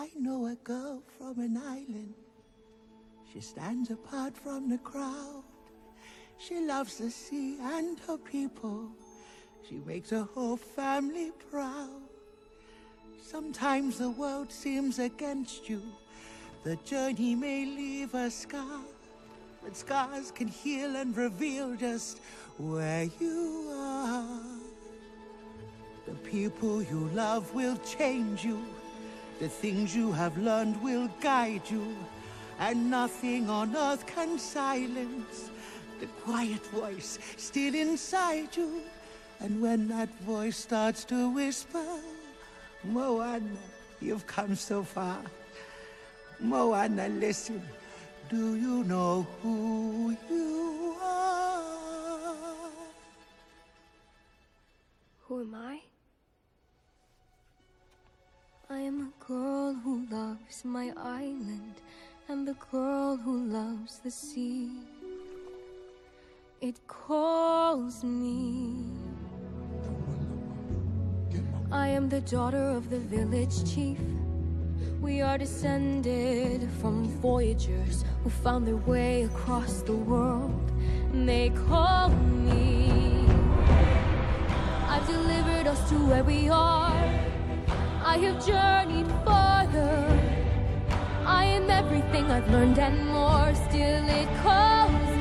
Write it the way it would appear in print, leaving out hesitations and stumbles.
I know a girl from an island. She stands apart from the crowd. She loves the sea and her people. She makes her whole family proud. Sometimes the world seems against you. The journey may leave a scar, but scars can heal and reveal just where you are. The people you love will change you. The things you have learned will guide you. And nothing on earth can silence the quiet voice still inside you. And when that voice starts to whisper, Moana, you've come so far. Moana, listen, do you know who you are? Who am I? I am a girl who loves my island, and the girl who loves the sea. It calls me. I am the daughter of the village chief. We are descended from voyagers who found their way across the world. They call me. I've delivered us to where we are. I have journeyed farther. I am everything I've learned and more. Still it calls